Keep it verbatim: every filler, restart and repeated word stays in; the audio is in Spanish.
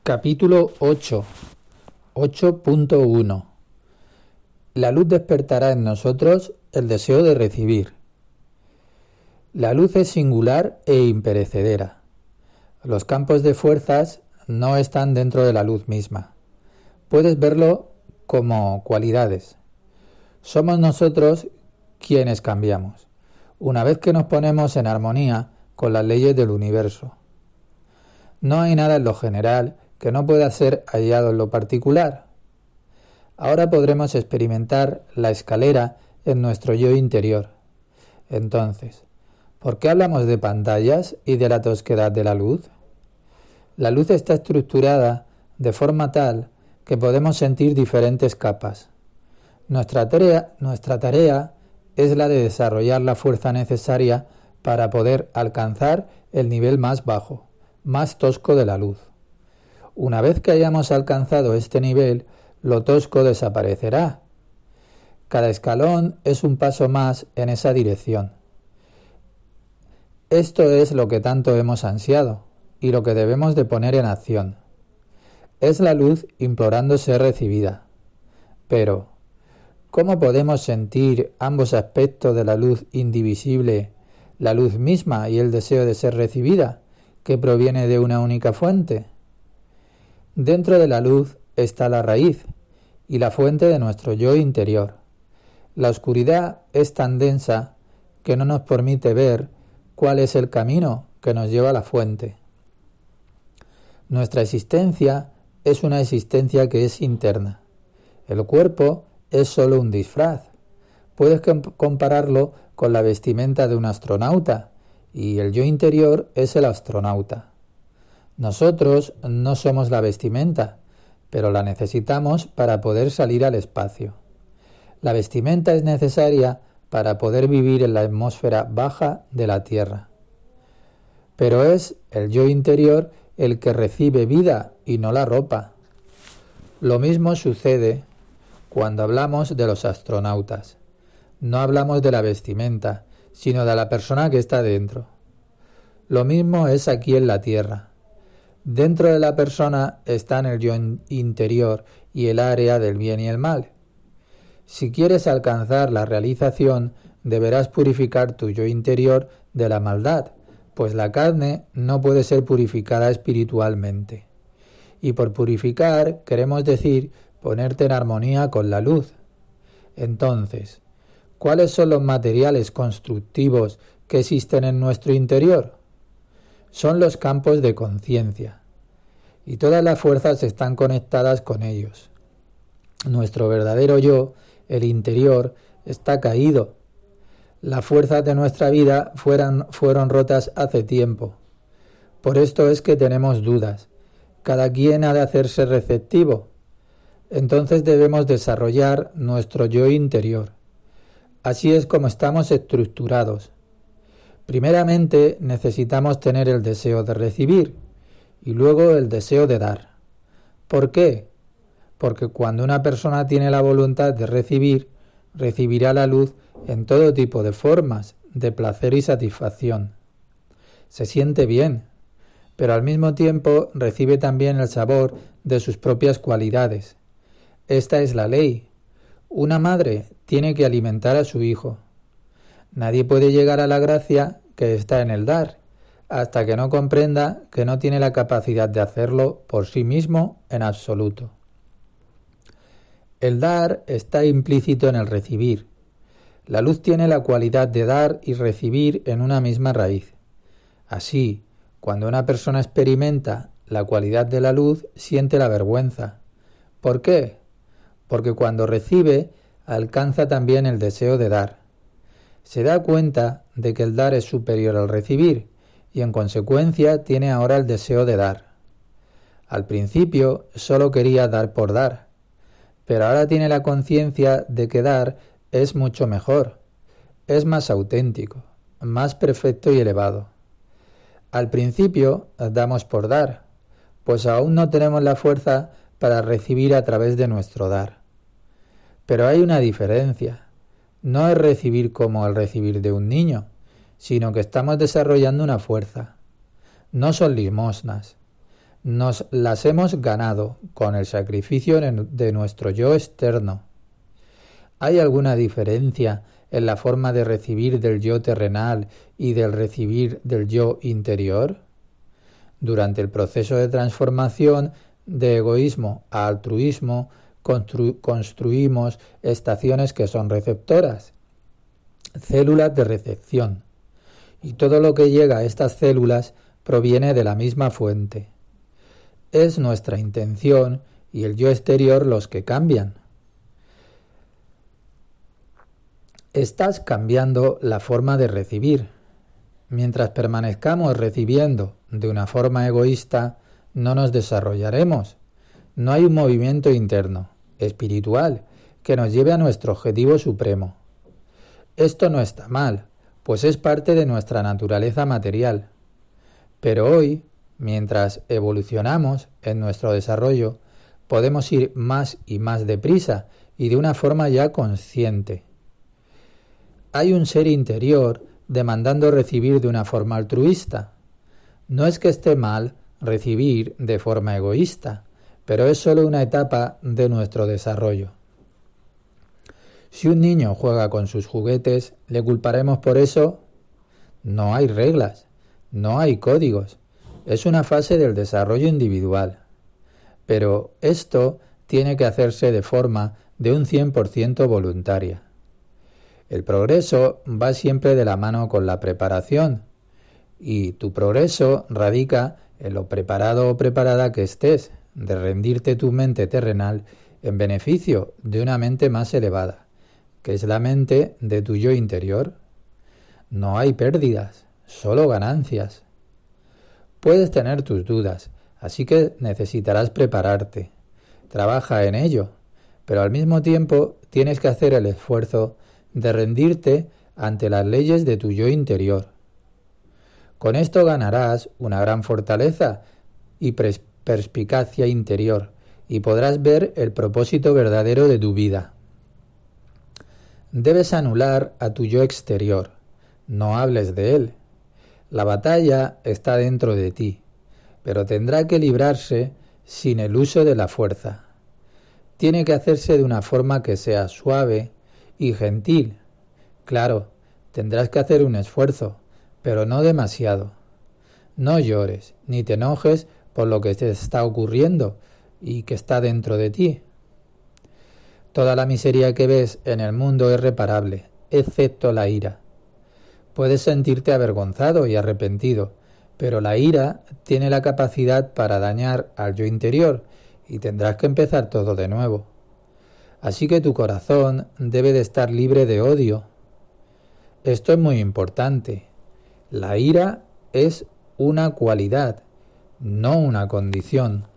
Capítulo ocho. ocho punto uno. La luz despertará en nosotros el deseo de recibir. La luz es singular e imperecedera. Los campos de fuerzas no están dentro de la luz misma. Puedes verlo como cualidades. Somos nosotros quienes cambiamos, una vez que nos ponemos en armonía con las leyes del universo. No hay nada en lo general que no pueda ser hallado en lo particular. Ahora podremos experimentar la escalera en nuestro yo interior. Entonces, ¿por qué hablamos de pantallas y de la tosquedad de la luz? La luz está estructurada de forma tal que podemos sentir diferentes capas. Nuestra tarea, nuestra tarea es la de desarrollar la fuerza necesaria para poder alcanzar el nivel más bajo, más tosco de la luz. Una vez que hayamos alcanzado este nivel, lo tosco desaparecerá. Cada escalón es un paso más en esa dirección. Esto es lo que tanto hemos ansiado y lo que debemos de poner en acción. Es la luz implorando ser recibida. Pero, ¿cómo podemos sentir ambos aspectos de la luz indivisible, la luz misma y el deseo de ser recibida, que proviene de una única fuente? Dentro de la luz está la raíz y la fuente de nuestro yo interior. La oscuridad es tan densa que no nos permite ver cuál es el camino que nos lleva a la fuente. Nuestra existencia es una existencia que es interna. El cuerpo es solo un disfraz. Puedes compararlo con la vestimenta de un astronauta y el yo interior es el astronauta. Nosotros no somos la vestimenta, pero la necesitamos para poder salir al espacio. La vestimenta es necesaria para poder vivir en la atmósfera baja de la Tierra. Pero es el yo interior el que recibe vida y no la ropa. Lo mismo sucede cuando hablamos de los astronautas. No hablamos de la vestimenta, sino de la persona que está dentro. Lo mismo es aquí en la Tierra. Dentro de la persona están el yo interior y el área del bien y el mal. Si quieres alcanzar la realización, deberás purificar tu yo interior de la maldad, pues la carne no puede ser purificada espiritualmente. Y por purificar queremos decir ponerte en armonía con la luz. Entonces, ¿cuáles son los materiales constructivos que existen en nuestro interior? Son los campos de conciencia, y todas las fuerzas están conectadas con ellos. Nuestro verdadero yo, el interior, está caído. Las fuerzas de nuestra vida fueron, fueron rotas hace tiempo. Por esto es que tenemos dudas. Cada quien ha de hacerse receptivo. Entonces debemos desarrollar nuestro yo interior. Así es como estamos estructurados. Primeramente necesitamos tener el deseo de recibir y luego el deseo de dar. ¿Por qué? Porque cuando una persona tiene la voluntad de recibir, recibirá la luz en todo tipo de formas de placer y satisfacción. Se siente bien, pero al mismo tiempo recibe también el sabor de sus propias cualidades. Esta es la ley. Una madre tiene que alimentar a su hijo. Nadie puede llegar a la gracia que está en el dar, hasta que no comprenda que no tiene la capacidad de hacerlo por sí mismo en absoluto. El dar está implícito en el recibir. La luz tiene la cualidad de dar y recibir en una misma raíz. Así, cuando una persona experimenta la cualidad de la luz, siente la vergüenza. ¿Por qué? Porque cuando recibe, alcanza también el deseo de dar. Se da cuenta de que el dar es superior al recibir y en consecuencia tiene ahora el deseo de dar. Al principio solo quería dar por dar, pero ahora tiene la conciencia de que dar es mucho mejor, es más auténtico, más perfecto y elevado. Al principio damos por dar, pues aún no tenemos la fuerza para recibir a través de nuestro dar. Pero hay una diferencia. No es recibir como el recibir de un niño, sino que estamos desarrollando una fuerza. No son limosnas. Nos las hemos ganado con el sacrificio de nuestro yo externo. ¿Hay alguna diferencia en la forma de recibir del yo terrenal y del recibir del yo interior? Durante el proceso de transformación de egoísmo a altruismo, constru- construimos estaciones que son receptoras, células de recepción, y todo lo que llega a estas células proviene de la misma fuente. Es nuestra intención y el yo exterior los que cambian. Estás cambiando la forma de recibir. Mientras permanezcamos recibiendo de una forma egoísta, no nos desarrollaremos. No hay un movimiento interno, espiritual, que nos lleve a nuestro objetivo supremo. Esto no está mal, pues es parte de nuestra naturaleza material. Pero hoy, mientras evolucionamos en nuestro desarrollo, podemos ir más y más deprisa y de una forma ya consciente. Hay un ser interior demandando recibir de una forma altruista. No es que esté mal recibir de forma egoísta, pero es solo una etapa de nuestro desarrollo. Si un niño juega con sus juguetes, ¿le culparemos por eso? No hay reglas, no hay códigos. Es una fase del desarrollo individual. Pero esto tiene que hacerse de forma de un cien por ciento voluntaria. El progreso va siempre de la mano con la preparación, y tu progreso radica en lo preparado o preparada que estés de rendirte tu mente terrenal en beneficio de una mente más elevada, que es la mente de tu yo interior. No hay pérdidas, solo ganancias. Puedes tener tus dudas, así que necesitarás prepararte. Trabaja en ello, pero al mismo tiempo tienes que hacer el esfuerzo de rendirte ante las leyes de tu yo interior. Con esto ganarás una gran fortaleza y pres- perspicacia interior y podrás ver el propósito verdadero de tu vida. Debes anular a tu yo exterior, no hables de él. La batalla está dentro de ti, pero tendrá que librarse sin el uso de la fuerza. Tiene que hacerse de una forma que sea suave y gentil. Claro, tendrás que hacer un esfuerzo, pero no demasiado. No llores, ni te enojes por lo que te está ocurriendo y que está dentro de ti. Toda la miseria que ves en el mundo es reparable, excepto la ira. Puedes sentirte avergonzado y arrepentido, pero la ira tiene la capacidad para dañar al yo interior y tendrás que empezar todo de nuevo. Así que tu corazón debe de estar libre de odio. Esto es muy importante. La ira es una cualidad, no una condición.